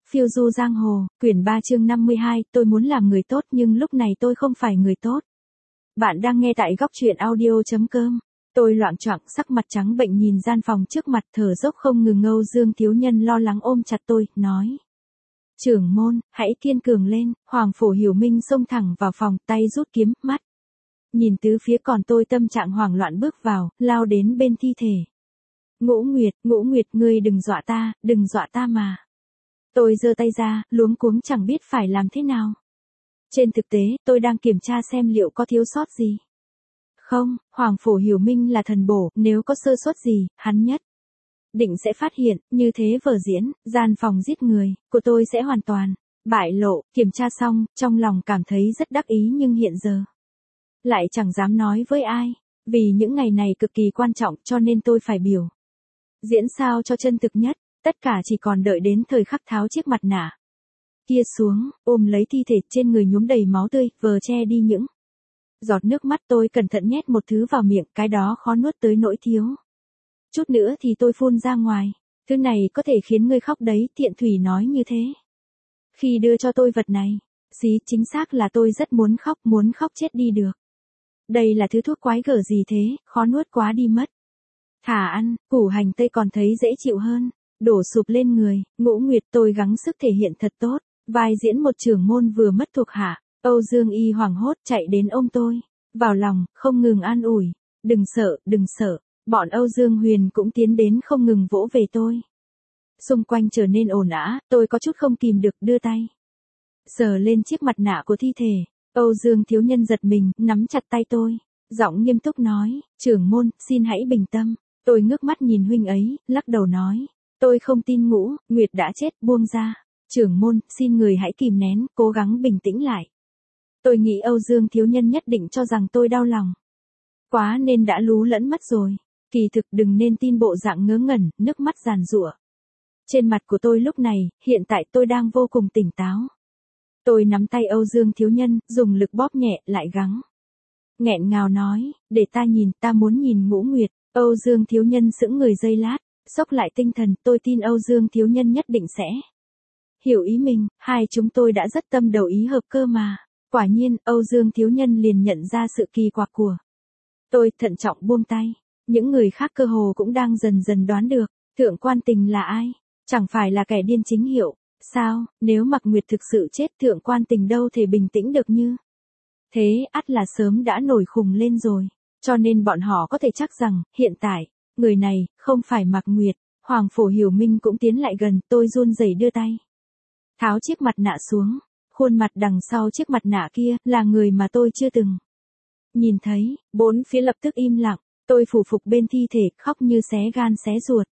Phiêu du giang hồ, quyển 3 chương 52, tôi muốn làm người tốt nhưng lúc này tôi không phải người tốt. Bạn đang nghe tại góc truyện audio.com. Tôi loạng choạng sắc mặt trắng bệnh nhìn gian phòng trước mặt thở dốc không ngừng. Âu Dương thiếu nhân lo lắng ôm chặt tôi, nói. Trưởng môn, hãy kiên cường lên. Hoàng Phổ Hiểu Minh xông thẳng vào phòng, tay rút kiếm, mắt. Nhìn tứ phía, còn tôi tâm trạng hoảng loạn bước vào, lao đến bên thi thể. Ngũ Nguyệt, ngươi đừng dọa ta mà. Tôi giơ tay ra, luống cuống chẳng biết phải làm thế nào. Trên thực tế, tôi đang kiểm tra xem liệu có thiếu sót gì. Không, Hoàng Phổ Hiểu Minh là thần bổ, nếu có sơ suất gì, hắn nhất định sẽ phát hiện, như thế vở diễn, gian phòng giết người, của tôi sẽ hoàn toàn bại lộ. Kiểm tra xong, trong lòng cảm thấy rất đắc ý nhưng hiện giờ lại chẳng dám nói với ai, vì những ngày này cực kỳ quan trọng cho nên tôi phải biểu diễn sao cho chân thực nhất. Tất cả chỉ còn đợi đến thời khắc tháo chiếc mặt nạ kia xuống, ôm lấy thi thể trên người nhuốm đầy máu tươi, vờ che đi những giọt nước mắt. Tôi cẩn thận nhét một thứ vào miệng, cái đó khó nuốt tới nỗi thiếu chút nữa thì tôi phun ra ngoài. Thứ này có thể khiến ngươi khóc đấy, Thiện Thủy nói như thế. Khi đưa cho tôi vật này, chính xác là tôi rất muốn khóc chết đi được. Đây là thứ thuốc quái gở gì thế, khó nuốt quá đi mất. Thả ăn, củ hành tây còn thấy dễ chịu hơn. Đổ sụp lên người, Ngũ Nguyệt, tôi gắng sức thể hiện thật tốt. Vai diễn một trưởng môn vừa mất thuộc hạ. Âu Dương Y hoảng hốt chạy đến ôm tôi vào lòng, không ngừng an ủi. Đừng sợ. Bọn Âu Dương Huyền cũng tiến đến không ngừng vỗ về tôi. Xung quanh trở nên ồn ào, tôi có chút không kìm được đưa tay sờ lên chiếc mặt nạ của thi thể. Âu Dương thiếu nhân giật mình, nắm chặt tay tôi, giọng nghiêm túc nói, trưởng môn, xin hãy bình tâm. Tôi ngước mắt nhìn huynh ấy, lắc đầu nói, tôi không tin Ngũ Nguyệt đã chết, buông ra. Trưởng môn, xin người hãy kìm nén, cố gắng bình tĩnh lại. Tôi nghĩ Âu Dương thiếu nhân nhất định cho rằng tôi đau lòng quá nên đã lú lẫn mất rồi. Kỳ thực đừng nên tin bộ dạng ngớ ngẩn, nước mắt giàn giụa trên mặt của tôi lúc này. Hiện tại tôi đang vô cùng tỉnh táo. Tôi nắm tay Âu Dương thiếu nhân, dùng lực bóp nhẹ, lại gắng nghẹn ngào nói, để ta nhìn, ta muốn nhìn Ngũ Nguyệt. Âu Dương thiếu nhân sững người giây lát, xốc lại tinh thần. Tôi tin Âu Dương thiếu nhân nhất định sẽ hiểu ý mình, hai chúng tôi đã rất tâm đầu ý hợp cơ mà. Quả nhiên, Âu Dương thiếu nhân liền nhận ra sự kỳ quặc của tôi, thận trọng buông tay. Những người khác cơ hồ cũng đang dần dần đoán được, Thượng Quan Tình là ai? Chẳng phải là kẻ điên chính hiệu, sao? Nếu Mạc Nguyệt thực sự chết, Thượng Quan Tình đâu thể bình tĩnh được như thế, ắt là sớm đã nổi khùng lên rồi. Cho nên bọn họ có thể chắc rằng, hiện tại, người này, không phải Mạc Nguyệt. Hoàng Phổ Hiểu Minh cũng tiến lại gần, tôi run rẩy đưa tay tháo chiếc mặt nạ xuống. Khuôn mặt đằng sau chiếc mặt nạ kia, là người mà tôi chưa từng nhìn thấy. Bốn phía lập tức im lặng. Tôi phủ phục bên thi thể, khóc như xé gan xé ruột.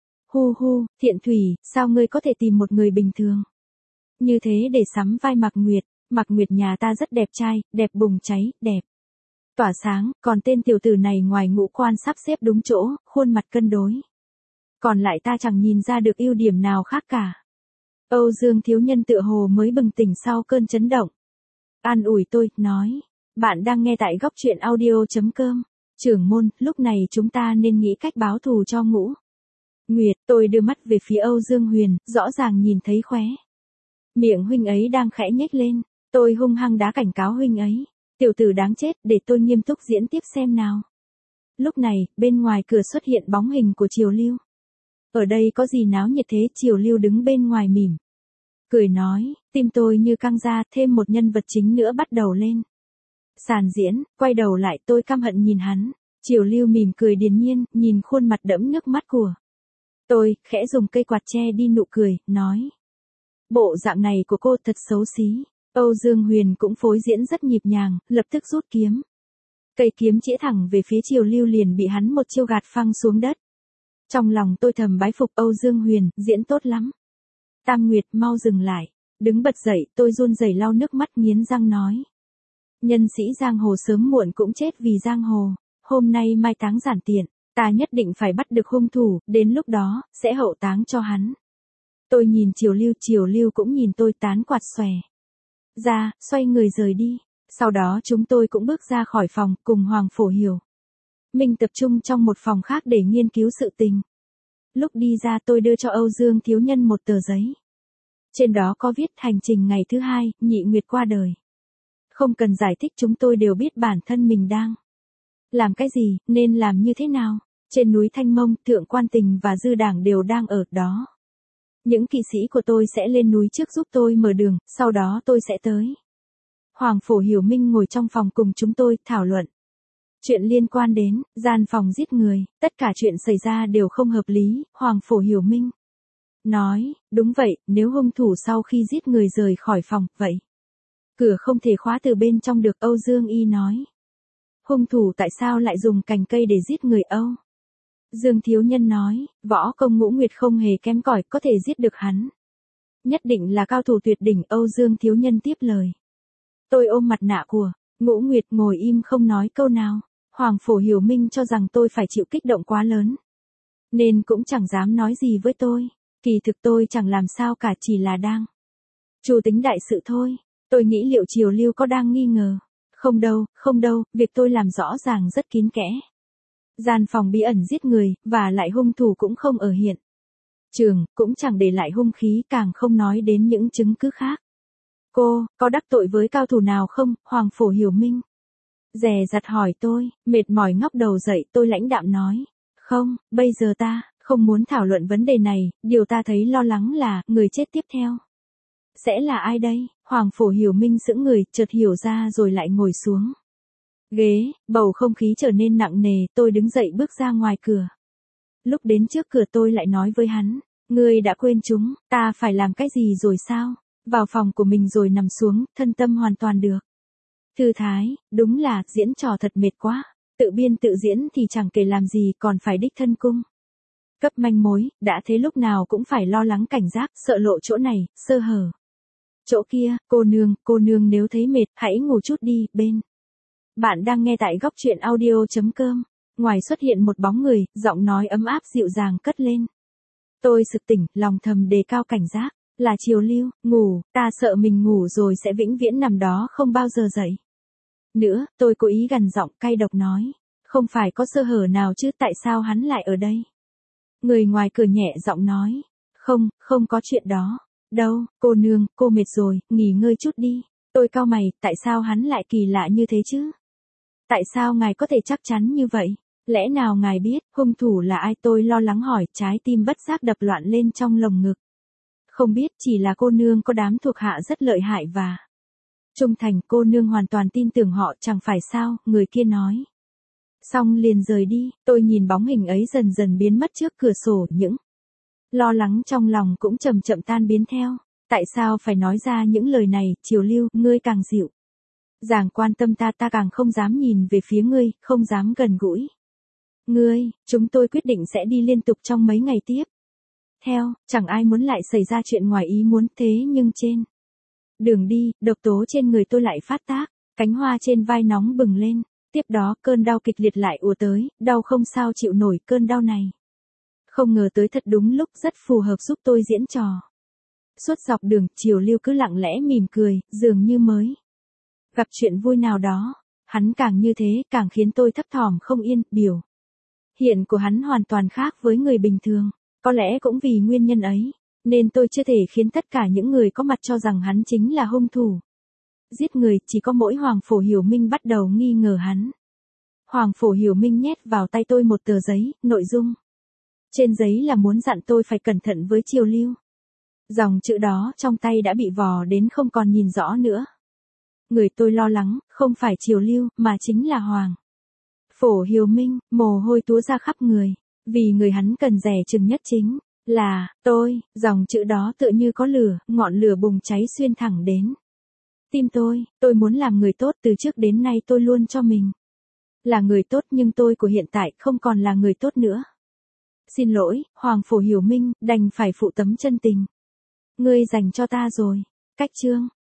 Hu, Thiện Thủy, sao ngươi có thể tìm một người bình thường như thế để sắm vai Mạc Nguyệt? Mạc Nguyệt nhà ta rất đẹp trai, đẹp bùng cháy, đẹp tỏa sáng, còn tên tiểu tử này ngoài ngũ quan sắp xếp đúng chỗ, khuôn mặt cân đối, còn lại ta chẳng nhìn ra được ưu điểm nào khác cả. Âu Dương thiếu nhân tựa hồ mới bừng tỉnh sau cơn chấn động. An ủi tôi, nói, bạn đang nghe tại góc truyện audio.com. Trưởng môn, lúc này chúng ta nên nghĩ cách báo thù cho Ngũ Nguyệt. Tôi đưa mắt về phía Âu Dương Huyền, rõ ràng nhìn thấy khóe miệng huynh ấy đang khẽ nhếch lên. Tôi hung hăng đá cảnh cáo huynh ấy. Tiểu tử đáng chết, để tôi nghiêm túc diễn tiếp xem nào. Lúc này, bên ngoài cửa xuất hiện bóng hình của Triều Lưu. Ở đây có gì náo nhiệt thế? Triều Lưu đứng bên ngoài mỉm cười nói, tim tôi như căng ra, thêm một nhân vật chính nữa bắt đầu lên sàn diễn. Quay đầu lại, tôi căm hận nhìn hắn. Triều Lưu mỉm cười điềm nhiên, nhìn khuôn mặt đẫm nước mắt của tôi, khẽ dùng cây quạt che đi nụ cười, nói, bộ dạng này của cô thật xấu xí. Âu Dương Huyền cũng phối diễn rất nhịp nhàng, lập tức rút kiếm. Cây kiếm chĩa thẳng về phía Triều Lưu liền bị hắn một chiêu gạt phăng xuống đất. Trong lòng tôi thầm bái phục Âu Dương Huyền, diễn tốt lắm. Tam Nguyệt, mau dừng lại. Đứng bật dậy, tôi run rẩy lau nước mắt, nghiến răng nói, nhân sĩ giang hồ sớm muộn cũng chết vì giang hồ. Hôm nay mai táng giản tiện, ta nhất định phải bắt được hung thủ, đến lúc đó, sẽ hậu táng cho hắn. Tôi nhìn Triều Lưu cũng nhìn tôi, tán quạt xòe ra, xoay người rời đi. Sau đó chúng tôi cũng bước ra khỏi phòng, cùng Hoàng Phổ Hiểu Minh tập trung trong một phòng khác để nghiên cứu sự tình. Lúc đi ra tôi đưa cho Âu Dương thiếu nhân một tờ giấy Trên đó có viết hành trình ngày thứ 2, Nhị Nguyệt qua đời. Không cần giải thích, chúng tôi đều biết bản thân mình đang làm cái gì, nên làm như thế nào. Trên núi Thanh Mông, Thượng Quan Tình và Dư Đảng đều đang ở đó. Những kỵ sĩ của tôi sẽ lên núi trước giúp tôi mở đường, sau đó tôi sẽ tới. Hoàng Phổ Hiểu Minh ngồi trong phòng cùng chúng tôi, thảo luận chuyện liên quan đến gian phòng giết người, tất cả chuyện xảy ra đều không hợp lý. Hoàng Phổ Hiểu Minh nói, đúng vậy, nếu hung thủ sau khi giết người rời khỏi phòng, vậy cửa không thể khóa từ bên trong được. Âu Dương Y nói, hung thủ tại sao lại dùng cành cây để giết người? Âu Dương Thiếu Nhân nói, võ công Ngũ Nguyệt không hề kém cỏi, có thể giết được hắn. Nhất định là cao thủ tuyệt đỉnh. Âu Dương Thiếu Nhân tiếp lời. Tôi ôm mặt nạ của Ngũ Nguyệt ngồi im không nói câu nào. Hoàng Phổ Hiểu Minh cho rằng tôi phải chịu kích động quá lớn, nên cũng chẳng dám nói gì với tôi. Kỳ thực tôi chẳng làm sao cả, chỉ là đang chủ tính đại sự thôi. Tôi nghĩ liệu Triều Lưu có đang nghi ngờ. Không đâu, việc tôi làm rõ ràng rất kín kẽ. Gian phòng bí ẩn giết người, và lại hung thủ cũng không ở hiện trường, cũng chẳng để lại hung khí, càng không nói đến những chứng cứ khác. Cô, có đắc tội với cao thủ nào không? Hoàng Phổ Hiểu Minh dè dặt hỏi tôi, mệt mỏi ngóc đầu dậy. Tôi lãnh đạm nói, không, bây giờ ta không muốn thảo luận vấn đề này, điều ta thấy lo lắng là, người chết tiếp theo sẽ là ai đây? Hoàng Phổ Hiểu Minh sững người, chợt hiểu ra rồi lại ngồi xuống ghế, bầu không khí trở nên nặng nề. Tôi đứng dậy bước ra ngoài cửa. Lúc đến trước cửa tôi lại nói với hắn, ngươi đã quên chúng, ta phải làm cái gì rồi sao? Vào phòng của mình rồi nằm xuống, thân tâm hoàn toàn được thư thái. Đúng là, diễn trò thật mệt quá. Tự biên tự diễn thì chẳng kể làm gì, còn phải đích thân cung cấp manh mối, đã thế lúc nào cũng phải lo lắng cảnh giác, sợ lộ chỗ này, sơ hở chỗ kia. Cô nương nếu thấy mệt, hãy ngủ chút đi. Bên bạn đang nghe tại góc truyện audio.com. Ngoài xuất hiện một bóng người, giọng nói ấm áp dịu dàng cất lên. Tôi sực tỉnh, lòng thầm đề cao cảnh giác. Là Triều Lưu. Ngủ, ta sợ mình ngủ rồi sẽ vĩnh viễn nằm đó không bao giờ dậy nữa. Tôi cố ý gằn giọng cay độc nói, không phải có sơ hở nào chứ, tại sao hắn lại ở đây? Người ngoài cửa nhẹ giọng nói, không có chuyện đó đâu, cô nương, cô mệt rồi, nghỉ ngơi chút đi. Tôi cau mày, tại sao hắn lại kỳ lạ như thế chứ? Tại sao ngài có thể chắc chắn như vậy? Lẽ nào ngài biết hung thủ là ai? Tôi lo lắng hỏi, trái tim bất giác đập loạn lên trong lồng ngực. Không biết, chỉ là cô nương có đám thuộc hạ rất lợi hại và trung thành, cô nương hoàn toàn tin tưởng họ, chẳng phải sao? Người kia nói. Xong liền rời đi. Tôi nhìn bóng hình ấy dần dần biến mất trước cửa sổ, những lo lắng trong lòng cũng chậm chậm tan biến theo. Tại sao phải nói ra những lời này? Triều Lưu, ngươi càng dịu dàng quan tâm ta, ta càng không dám nhìn về phía ngươi, không dám gần gũi ngươi. Chúng tôi quyết định sẽ đi liên tục trong mấy ngày tiếp theo, chẳng ai muốn lại xảy ra chuyện ngoài ý muốn. Thế nhưng trên đường đi, độc tố trên người tôi lại phát tác, cánh hoa trên vai nóng bừng lên. Tiếp đó, cơn đau kịch liệt lại ùa tới, đau không sao chịu nổi. Cơn đau này không ngờ tới thật đúng lúc, rất phù hợp giúp tôi diễn trò. Suốt dọc đường, Triều Lưu cứ lặng lẽ mỉm cười, dường như mới gặp chuyện vui nào đó. Hắn càng như thế, càng khiến tôi thấp thỏm không yên. Biểu hiện của hắn hoàn toàn khác với người bình thường. Có lẽ cũng vì nguyên nhân ấy, nên tôi chưa thể khiến tất cả những người có mặt cho rằng hắn chính là hung thủ giết người. Chỉ có mỗi Hoàng Phổ Hiểu Minh bắt đầu nghi ngờ hắn. Hoàng Phổ Hiểu Minh nhét vào tay tôi một tờ giấy, nội dung trên giấy là muốn dặn tôi phải cẩn thận với Triều Lưu. Dòng chữ đó trong tay đã bị vò đến không còn nhìn rõ nữa. Người tôi lo lắng, không phải Triều Lưu, mà chính là Hoàng Phổ Hiểu Minh. Mồ hôi túa ra khắp người, vì người hắn cần dè chừng nhất chính là tôi. Dòng chữ đó tựa như có lửa, ngọn lửa bùng cháy xuyên thẳng đến tim tôi. Tôi muốn làm người tốt, từ trước đến nay tôi luôn cho mình là người tốt, nhưng tôi của hiện tại không còn là người tốt nữa. Xin lỗi, Hoàng Phổ Hiểu Minh, đành phải phụ tấm chân tình ngươi dành cho ta rồi. Cách chương